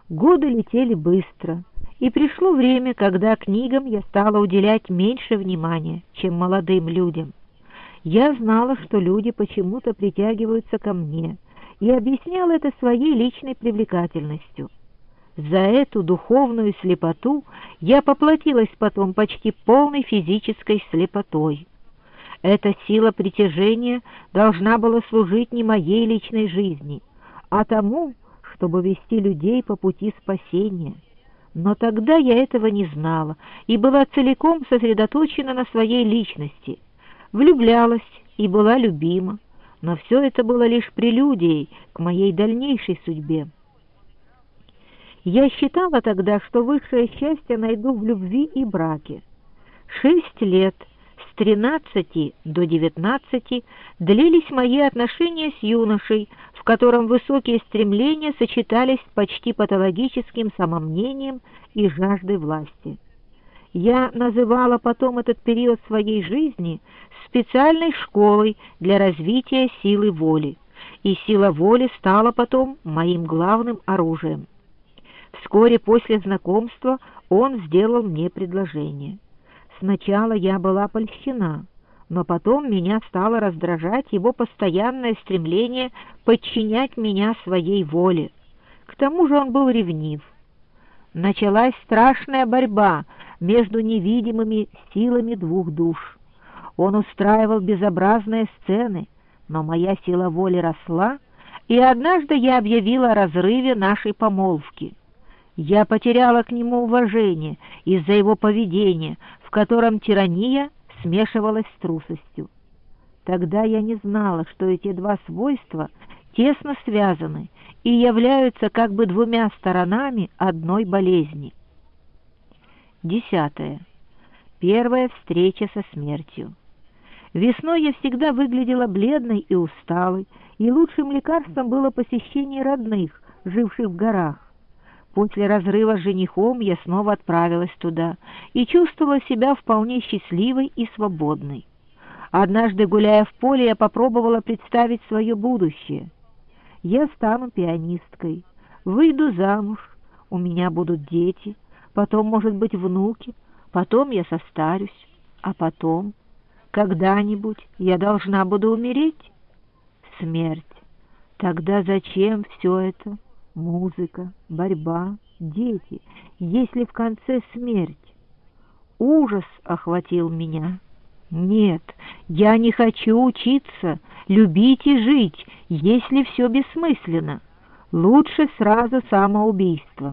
Годы летели быстро, и пришло время, когда книгам я стала уделять меньше внимания, чем молодым людям. Я знала, что люди почему-то притягиваются ко мне, и объясняла это своей личной привлекательностью. За эту духовную слепоту я поплатилась потом почти полной физической слепотой. Эта сила притяжения должна была служить не моей личной жизни, а тому, чтобы вести людей по пути спасения. Но тогда я этого не знала и была целиком сосредоточена на своей личности, влюблялась и была любима, но все это было лишь прелюдией к моей дальнейшей судьбе. Я считала тогда, что высшее счастье найду в любви и браке. 6 лет, с 13 до 19, длились мои отношения с юношей, в котором высокие стремления сочетались с почти патологическим самомнением и жаждой власти. Я называла потом этот период своей жизни специальной школой для развития силы воли, и сила воли стала потом моим главным оружием. Вскоре после знакомства он сделал мне предложение. Сначала я была польщена, но потом меня стало раздражать его постоянное стремление подчинять меня своей воле. К тому же он был ревнив. Началась страшная борьба между невидимыми силами двух душ. Он устраивал безобразные сцены, но моя сила воли росла, и однажды я объявила о разрыве нашей помолвки. Я потеряла к нему уважение из-за его поведения, в котором тирания смешивалась с трусостью. Тогда я не знала, что эти два свойства тесно связаны и являются как бы двумя сторонами одной болезни. 10. Первая встреча со смертью. Весной я всегда выглядела бледной и усталой, и лучшим лекарством было посещение родных, живших в горах. После разрыва с женихом я снова отправилась туда и чувствовала себя вполне счастливой и свободной. Однажды, гуляя в поле, я попробовала представить свое будущее. Я стану пианисткой, выйду замуж, у меня будут дети, потом, может быть, внуки, потом я состарюсь, а потом, когда-нибудь, я должна буду умереть. Смерть. Тогда зачем все это? Музыка, борьба, дети, если в конце смерть? Ужас охватил меня. Нет, я не хочу учиться, любить и жить, если все бессмысленно. Лучше сразу самоубийство.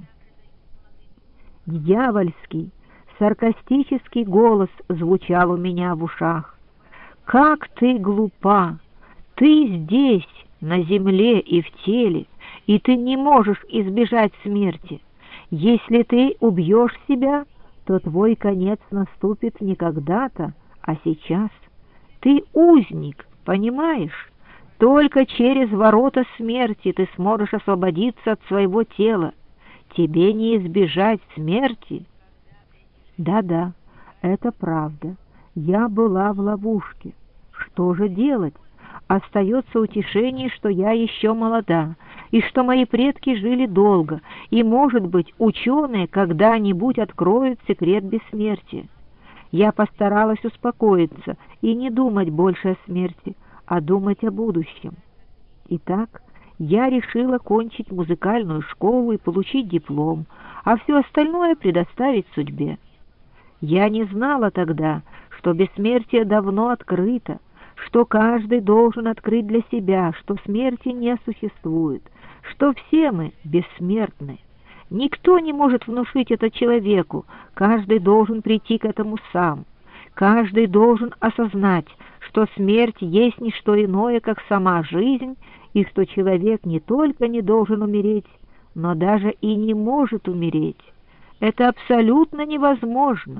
Дьявольский, саркастический голос звучал у меня в ушах. Как ты глупа! Ты здесь, на земле и в теле, и ты не можешь избежать смерти. Если ты убьешь себя, то твой конец наступит не когда-то, а сейчас. Ты узник, понимаешь? Только через ворота смерти ты сможешь освободиться от своего тела. Тебе не избежать смерти. Да-да, это правда. Я была в ловушке. Что же делать? Остается утешение, что я еще молода, и что мои предки жили долго, и, может быть, ученые когда-нибудь откроют секрет бессмертия. Я постаралась успокоиться и не думать больше о смерти, а думать о будущем. Итак, я решила кончить музыкальную школу и получить диплом, а все остальное предоставить судьбе. Я не знала тогда, что бессмертие давно открыто, что каждый должен открыть для себя, что смерти не существует, что все мы бессмертны. Никто не может внушить это человеку, каждый должен прийти к этому сам. Каждый должен осознать, что смерть есть не что иное, как сама жизнь, и что человек не только не должен умереть, но даже и не может умереть. Это абсолютно невозможно.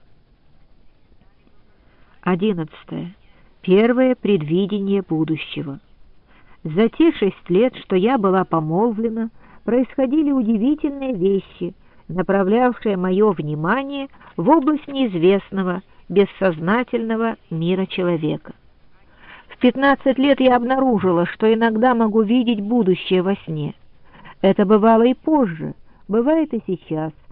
11. Первое предвидение будущего. За те 6 лет, что я была помолвлена, происходили удивительные вещи, направлявшие мое внимание в область неизвестного, бессознательного мира человека. В 15 лет я обнаружила, что иногда могу видеть будущее во сне. Это бывало и позже, Бывает и сейчас,